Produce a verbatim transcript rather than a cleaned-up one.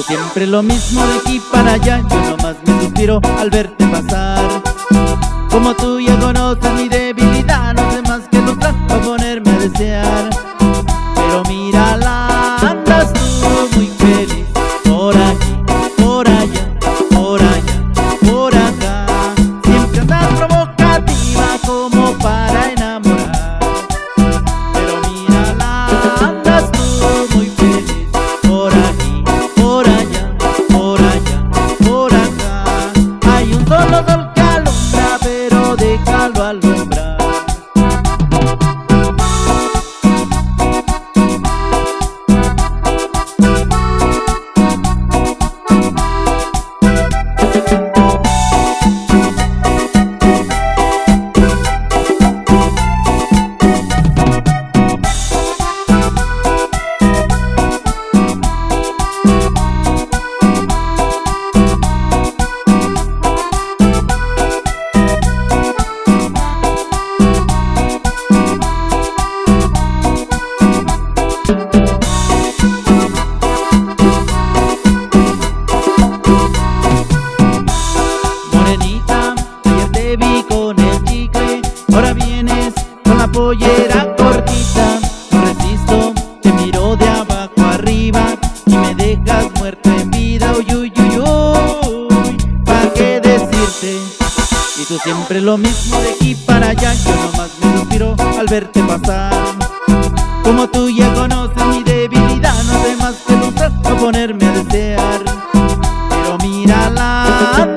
siempre lo mismo de aquí para allá, yo nomás me suspiro al verte pasar. Como tú ya conoces mi debilidad, no sé más que lograr para ponerme a desear. Pero mírala, andas tú muy feliz, por aquí, por allá, por allá, por acá. Siempre andas provocativa como para enamorar. Pero mírala, andas tú muy feliz, por aquí, por allá, por allá, por acá. Hay un solo sol que alumbra, pero déjalo alumbrar. Morenita, ayer te vi con el chicle, ahora vienes con la pollera cortita. No resisto, te miro de abajo arriba y me dejas muerto en vida. Uy, uy, uy, uy, ¿pa' qué decirte? Y tú siempre lo mismo de aquí para allá, yo nomás me suspiro al verte pasar. Como tú ya conoces mi debilidad, no sé más que lograr para ponerme a desear. Pero mírala,